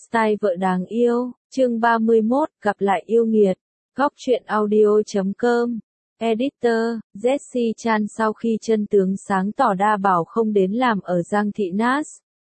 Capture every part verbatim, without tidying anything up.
Style vợ đáng yêu, chương ba mươi mốt, gặp lại yêu nghiệt. Góc truyện audio chấm com. Editor, Jessie Chan sau khi chân tướng sáng tỏ Đa Bảo không đến làm ở Giang Thị Nas.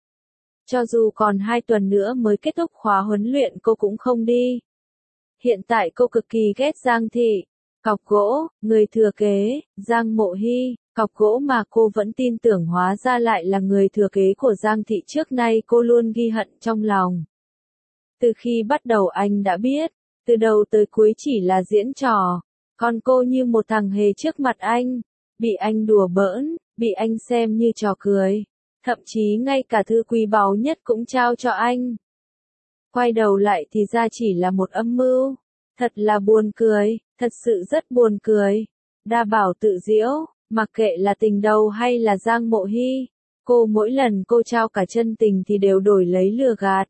Cho dù còn hai tuần nữa mới kết thúc khóa huấn luyện cô cũng không đi. Hiện tại cô cực kỳ ghét Giang Thị. Cọc gỗ, người thừa kế, Giang Mộ Hy, cọc gỗ mà cô vẫn tin tưởng hóa ra lại là người thừa kế của Giang Thị trước nay cô luôn ghi hận trong lòng. Từ khi bắt đầu anh đã biết, từ đầu tới cuối chỉ là diễn trò, còn cô như một thằng hề trước mặt anh, bị anh đùa bỡn, bị anh xem như trò cười, thậm chí ngay cả thứ quý báu nhất cũng trao cho anh. Quay đầu lại thì ra chỉ là một âm mưu, thật là buồn cười, thật sự rất buồn cười. Đa Bảo tự giễu, mặc kệ là tình đầu hay là Giang Mộ Hy, cô mỗi lần cô trao cả chân tình thì đều đổi lấy lừa gạt.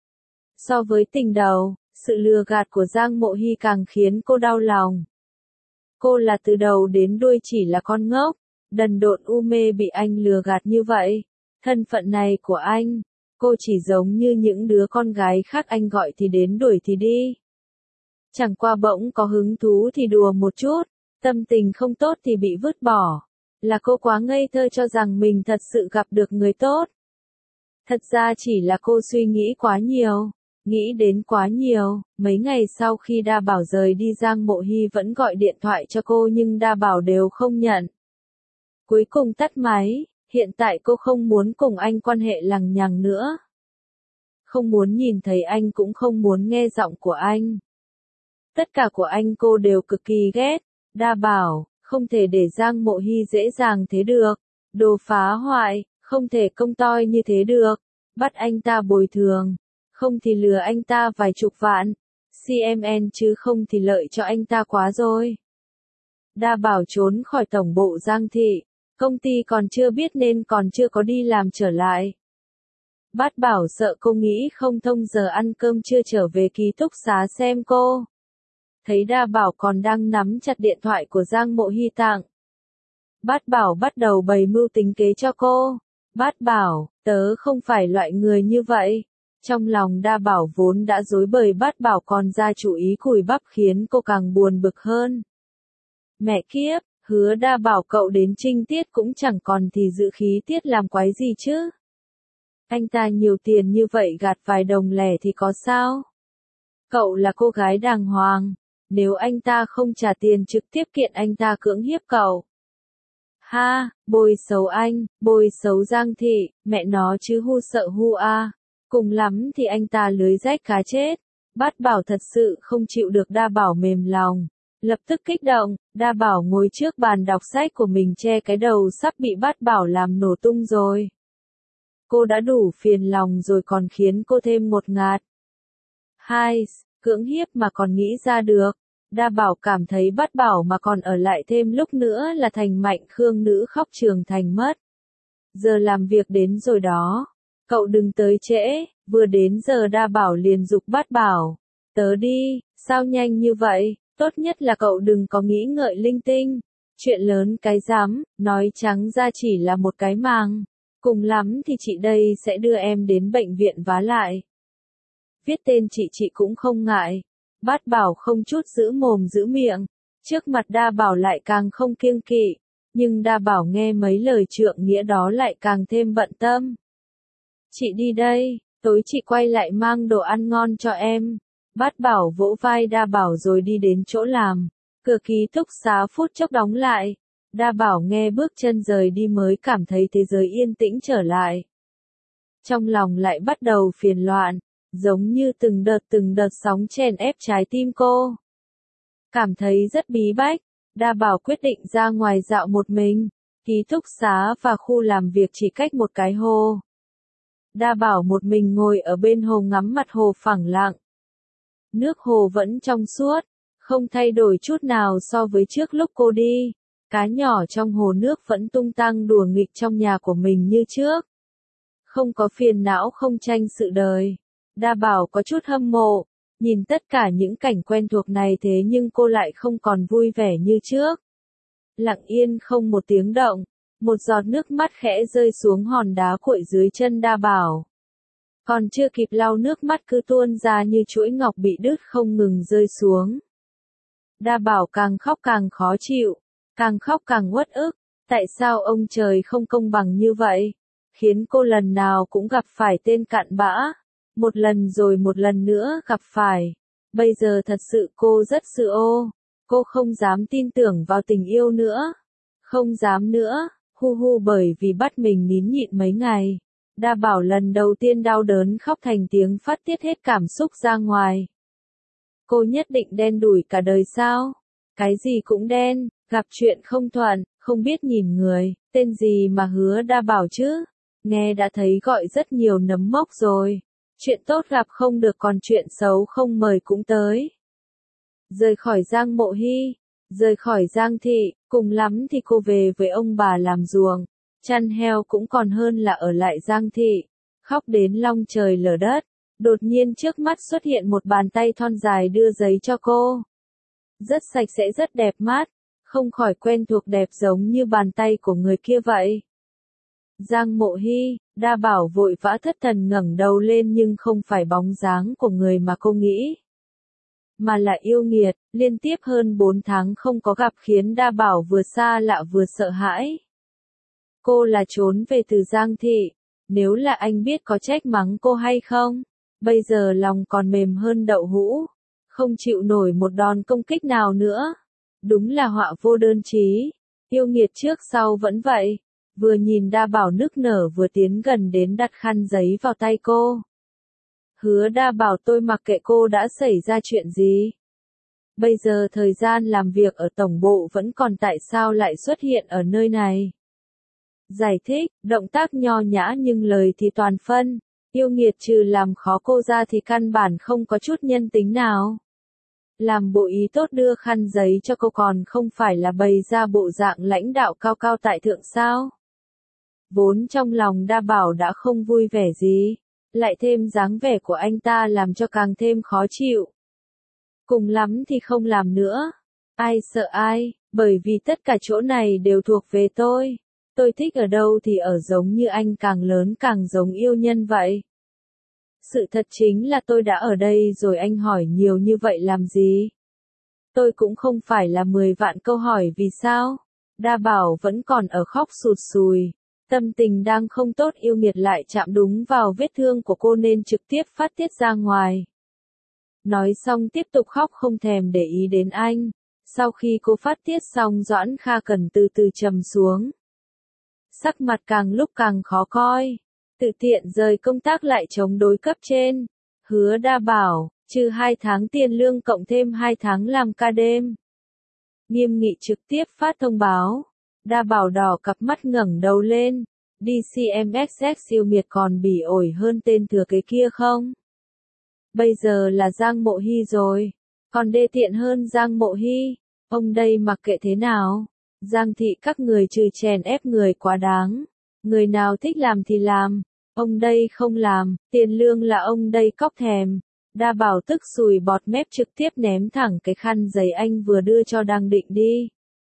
So với tình đầu, sự lừa gạt của Giang Mộ Hy càng khiến cô đau lòng. Cô là từ đầu đến đuôi chỉ là con ngốc, đần độn u mê bị anh lừa gạt như vậy. Thân phận này của anh, cô chỉ giống như những đứa con gái khác anh gọi thì đến đuổi thì đi. Chẳng qua bỗng có hứng thú thì đùa một chút, tâm tình không tốt thì bị vứt bỏ. Là cô quá ngây thơ cho rằng mình thật sự gặp được người tốt. Thật ra chỉ là cô suy nghĩ quá nhiều, nghĩ đến quá nhiều. Mấy ngày sau khi Đa Bảo rời đi Giang Mộ Hy vẫn gọi điện thoại cho cô nhưng Đa Bảo đều không nhận. Cuối cùng tắt máy, hiện tại cô không muốn cùng anh quan hệ lằng nhằng nữa. Không muốn nhìn thấy anh cũng không muốn nghe giọng của anh. Tất cả của anh cô đều cực kỳ ghét. Đa Bảo, không thể để Giang Mộ Hy dễ dàng thế được. Đồ phá hoại, không thể công toi như thế được. Bắt anh ta bồi thường, không thì lừa anh ta vài chục vạn. xê em en chứ không thì lợi cho anh ta quá rồi. Đa Bảo trốn khỏi tổng bộ Giang Thị, công ty còn chưa biết nên còn chưa có đi làm trở lại. Bát Bảo sợ cô nghĩ không thông giờ ăn cơm chưa trở về ký túc xá xem cô. Thấy Đa Bảo còn đang nắm chặt điện thoại của Giang Mộ Hy tặng. Bát Bảo bắt đầu bày mưu tính kế cho cô. Bát Bảo, tớ không phải loại người như vậy. Trong lòng Đa Bảo vốn đã rối bời, Bát Bảo còn ra chủ ý cùi bắp khiến cô càng buồn bực hơn. Mẹ kiếp, hứa Đa Bảo cậu đến trinh tiết cũng chẳng còn thì giữ khí tiết làm quái gì chứ. Anh ta nhiều tiền như vậy gạt vài đồng lẻ thì có sao? Cậu là cô gái đàng hoàng, nếu anh ta không trả tiền trực tiếp kiện anh ta cưỡng hiếp cậu. Ha, bôi xấu anh, bôi xấu Giang Thị, mẹ nó chứ hu sợ hu a. Cùng lắm thì anh ta lưới rách cá chết. Bát Bảo thật sự không chịu được Đa Bảo mềm lòng. Lập tức kích động, Đa Bảo ngồi trước bàn đọc sách của mình che cái đầu sắp bị Bát Bảo làm nổ tung rồi. Cô đã đủ phiền lòng rồi còn khiến cô thêm một ngạt. Hai, cưỡng hiếp mà còn nghĩ ra được. Đa Bảo cảm thấy Bát Bảo mà còn ở lại thêm lúc nữa là thành Mạnh Khương nữ khóc trường thành mất. Giờ làm việc đến rồi đó. Cậu đừng tới trễ, vừa đến giờ Đa Bảo liền giục Bát Bảo. Tớ đi, sao nhanh như vậy, tốt nhất là cậu đừng có nghĩ ngợi linh tinh. Chuyện lớn cái rắm, nói trắng ra chỉ là một cái màng. Cùng lắm thì chị đây sẽ đưa em đến bệnh viện vá lại. Viết tên chị chị cũng không ngại. Bát Bảo không chút giữ mồm giữ miệng. Trước mặt Đa Bảo lại càng không kiêng kỵ. Nhưng Đa Bảo nghe mấy lời trượng nghĩa đó lại càng thêm bận tâm. Chị đi đây, tối chị quay lại mang đồ ăn ngon cho em. Bát Bảo vỗ vai Đa Bảo rồi đi đến chỗ làm. Cửa ký túc xá phút chốc đóng lại. Đa Bảo nghe bước chân rời đi mới cảm thấy thế giới yên tĩnh trở lại. Trong lòng lại bắt đầu phiền loạn, giống như từng đợt từng đợt sóng chèn ép trái tim cô. Cảm thấy rất bí bách, Đa Bảo quyết định ra ngoài dạo một mình. Ký túc xá và khu làm việc chỉ cách một cái hồ. Đa Bảo một mình ngồi ở bên hồ ngắm mặt hồ phẳng lặng. Nước hồ vẫn trong suốt, không thay đổi chút nào so với trước lúc cô đi. Cá nhỏ trong hồ nước vẫn tung tăng đùa nghịch trong nhà của mình như trước. Không có phiền não, không tranh sự đời. Đa Bảo có chút hâm mộ, nhìn tất cả những cảnh quen thuộc này thế nhưng cô lại không còn vui vẻ như trước. Lặng yên không một tiếng động, một giọt nước mắt khẽ rơi xuống hòn đá cuội dưới chân Đa Bảo. Còn chưa kịp lau nước mắt cứ tuôn ra như chuỗi ngọc bị đứt không ngừng rơi xuống. Đa Bảo càng khóc càng khó chịu, càng khóc càng uất ức, tại sao ông trời không công bằng như vậy, khiến cô lần nào cũng gặp phải tên cặn bã, một lần rồi một lần nữa gặp phải. Bây giờ thật sự cô rất sợ ô, cô không dám tin tưởng vào tình yêu nữa, không dám nữa, hu hu bởi vì bắt mình nín nhịn mấy ngày. Đa Bảo lần đầu tiên đau đớn khóc thành tiếng phát tiết hết cảm xúc ra ngoài. Cô nhất định đen đủi cả đời sao? Cái gì cũng đen, gặp chuyện không thuận, không biết nhìn người, tên gì mà hứa Đa Bảo chứ? Nghe đã thấy gọi rất nhiều nấm mốc rồi. Chuyện tốt gặp không được còn chuyện xấu không mời cũng tới. Rời khỏi Giang Mộ Hy, rời khỏi Giang Thị, cùng lắm thì cô về với ông bà làm ruộng, chăn heo cũng còn hơn là ở lại Giang Thị. Khóc đến long trời lở đất, đột nhiên trước mắt xuất hiện một bàn tay thon dài đưa giấy cho cô. Rất sạch sẽ rất đẹp mắt, không khỏi quen thuộc đẹp giống như bàn tay của người kia vậy. Giang Mộ Hy, Đa Bảo vội vã thất thần ngẩng đầu lên nhưng không phải bóng dáng của người mà cô nghĩ, mà là yêu nghiệt, liên tiếp hơn bốn tháng không có gặp khiến Đa Bảo vừa xa lạ vừa sợ hãi. Cô là trốn về từ Giang Thị, nếu là anh biết có trách mắng cô hay không? Bây giờ lòng còn mềm hơn đậu hũ, không chịu nổi một đòn công kích nào nữa. Đúng là họa vô đơn chí, yêu nghiệt trước sau vẫn vậy. Vừa nhìn Đa Bảo nức nở vừa tiến gần đến đặt khăn giấy vào tay cô. Hứa Đa Bảo tôi mặc kệ cô đã xảy ra chuyện gì. Bây giờ thời gian làm việc ở tổng bộ vẫn còn tại sao lại xuất hiện ở nơi này. Giải thích, động tác nho nhã nhưng lời thì toàn phân. Yêu nghiệt trừ làm khó cô ra thì căn bản không có chút nhân tính nào. Làm bộ ý tốt đưa khăn giấy cho cô còn không phải là bày ra bộ dạng lãnh đạo cao cao tại thượng sao. Vốn trong lòng Đa Bảo đã không vui vẻ gì, lại thêm dáng vẻ của anh ta làm cho càng thêm khó chịu. Cùng lắm thì không làm nữa. Ai sợ ai, bởi vì tất cả chỗ này đều thuộc về tôi. Tôi thích ở đâu thì ở, giống như anh càng lớn càng giống yêu nhân vậy. Sự thật chính là tôi đã ở đây rồi, anh hỏi nhiều như vậy làm gì? Tôi cũng không phải là mười vạn câu hỏi vì sao. Đa Bảo vẫn còn ở khóc sụt sùi. Tâm tình đang không tốt, yêu nghiệt lại chạm đúng vào vết thương của cô nên trực tiếp phát tiết ra ngoài. Nói xong tiếp tục khóc không thèm để ý đến anh. Sau khi cô phát tiết xong, Doãn Kha Cần từ từ trầm xuống. Sắc mặt càng lúc càng khó coi. Tự tiện rời công tác lại chống đối cấp trên. Hứa Đa Bảo, trừ hai tháng tiền lương cộng thêm hai tháng làm ca đêm. Nghiêm nghị trực tiếp phát thông báo. Đa Bảo đỏ cặp mắt ngẩng đầu lên. đê xê em ích ích siêu miệt còn bỉ ổi hơn tên thừa kế kia không? Bây giờ là Giang Mộ Hy rồi. Còn đê tiện hơn Giang Mộ Hy. Ông đây mặc kệ thế nào. Giang Thị các người trừ chèn ép người quá đáng. Người nào thích làm thì làm. Ông đây không làm, tiền lương là ông đây cóc thèm. Đa Bảo tức sùi bọt mép trực tiếp ném thẳng cái khăn giấy anh vừa đưa cho đang định đi.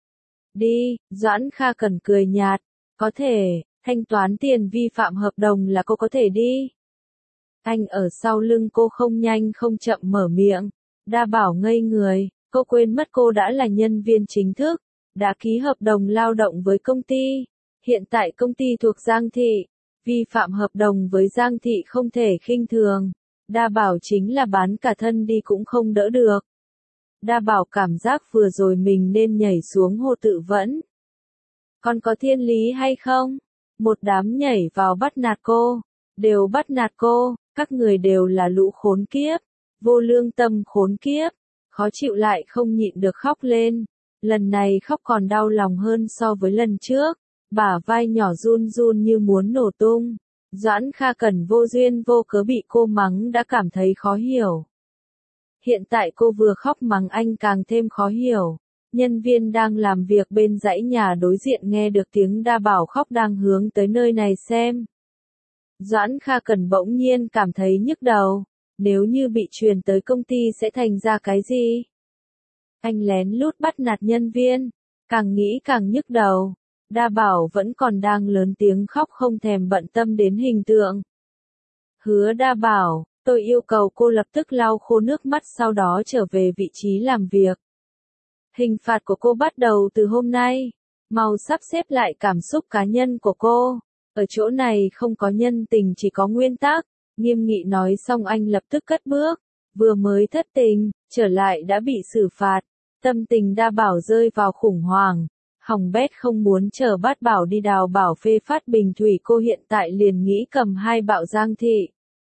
Đi, Doãn Kha Cần cười nhạt. Có thể, thanh toán tiền vi phạm hợp đồng là cô có thể đi. Anh ở sau lưng cô không nhanh không chậm mở miệng. Đa Bảo ngây người, cô quên mất cô đã là nhân viên chính thức, đã ký hợp đồng lao động với công ty. Hiện tại công ty thuộc Giang Thị, vi phạm hợp đồng với Giang Thị không thể khinh thường. Đa Bảo chính là bán cả thân đi cũng không đỡ được. Đa Bảo cảm giác vừa rồi mình nên nhảy xuống hồ tự vẫn. Còn có thiên lý hay không? Một đám nhảy vào bắt nạt cô, đều bắt nạt cô, các người đều là lũ khốn kiếp, vô lương tâm khốn kiếp, khó chịu lại không nhịn được khóc lên. Lần này khóc còn đau lòng hơn so với lần trước, bả vai nhỏ run run như muốn nổ tung. Doãn Kha Cần vô duyên vô cớ bị cô mắng đã cảm thấy khó hiểu. Hiện tại cô vừa khóc mắng anh càng thêm khó hiểu. Nhân viên đang làm việc bên dãy nhà đối diện nghe được tiếng Đa Bảo khóc đang hướng tới nơi này xem. Doãn Kha Cần bỗng nhiên cảm thấy nhức đầu. Nếu như bị truyền tới công ty sẽ thành ra cái gì? Anh lén lút bắt nạt nhân viên. Càng nghĩ càng nhức đầu. Đa Bảo vẫn còn đang lớn tiếng khóc không thèm bận tâm đến hình tượng. Hứa Đa bảo, tôi yêu cầu cô lập tức lau khô nước mắt sau đó trở về vị trí làm việc. Hình phạt của cô bắt đầu từ hôm nay. Mau sắp xếp lại cảm xúc cá nhân của cô. Ở chỗ này không có nhân tình chỉ có nguyên tắc. Nghiêm nghị nói xong anh lập tức cất bước. Vừa mới thất tình, trở lại đã bị xử phạt. Tâm tình Đa Bảo rơi vào khủng hoảng. Hỏng bét không muốn chờ Bát Bảo đi đào bảo phê phát bình thủy, cô hiện tại liền nghĩ cầm hai bạo Giang Thị.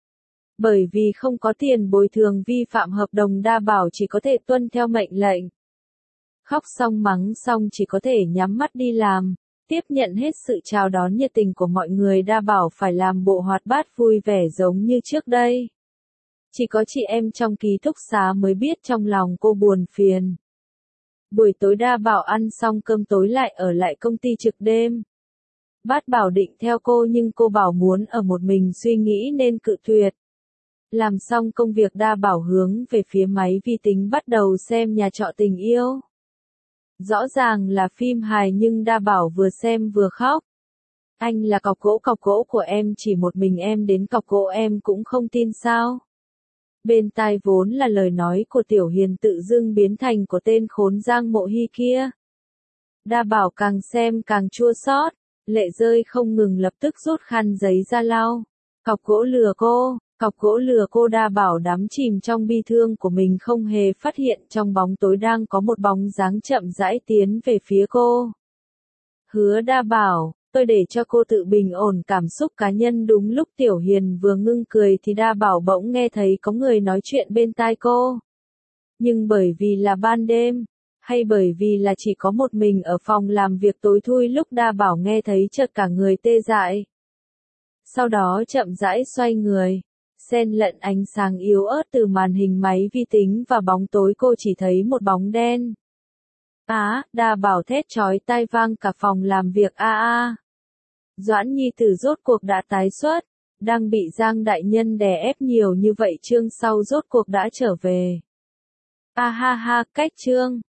Bởi vì không có tiền bồi thường vi phạm hợp đồng, Đa Bảo chỉ có thể tuân theo mệnh lệnh. Khóc xong mắng xong chỉ có thể nhắm mắt đi làm, tiếp nhận hết sự chào đón nhiệt tình của mọi người. Đa Bảo phải làm bộ hoạt bát vui vẻ giống như trước đây. Chỉ có chị em trong ký túc xá mới biết trong lòng cô buồn phiền. Buổi tối Đa Bảo ăn xong cơm tối lại ở lại công ty trực đêm. Bát Bảo định theo cô nhưng cô bảo muốn ở một mình suy nghĩ nên cự tuyệt. Làm xong công việc Đa Bảo hướng về phía máy vi tính bắt đầu xem Nhà trọ tình yêu. Rõ ràng là phim hài nhưng Đa Bảo vừa xem vừa khóc. Anh là cọc gỗ, cọc gỗ của em, chỉ một mình em đến cọc gỗ em cũng không tin sao? Bên tai vốn là lời nói của Tiểu Hiền tự dưng biến thành của tên khốn Giang Mộ Hy kia. Đa Bảo càng xem càng chua xót, lệ rơi không ngừng, lập tức rút khăn giấy ra lau. Cọc gỗ lừa cô, cọc gỗ lừa cô. Đa Bảo đắm chìm trong bi thương của mình không hề phát hiện trong bóng tối đang có một bóng dáng chậm rãi tiến về phía cô. Hứa Đa bảo, tôi để cho cô tự bình ổn cảm xúc cá nhân. Đúng lúc Tiểu Hiền vừa ngưng cười thì Đa Bảo bỗng nghe thấy có người nói chuyện bên tai cô. Nhưng bởi vì là ban đêm, hay bởi vì là chỉ có một mình ở phòng làm việc tối thui, lúc Đa Bảo nghe thấy chợt cả người tê dại. Sau đó chậm rãi xoay người, xen lẫn ánh sáng yếu ớt từ màn hình máy vi tính và bóng tối, cô chỉ thấy một bóng đen. Á, à, Đa Bảo thét chói tai vang cả phòng làm việc. A a. À. Doãn Nhi Tử rốt cuộc đã tái xuất, đang bị Giang đại nhân đè ép nhiều như vậy chương sau rốt cuộc đã trở về. A ha ha, cách chương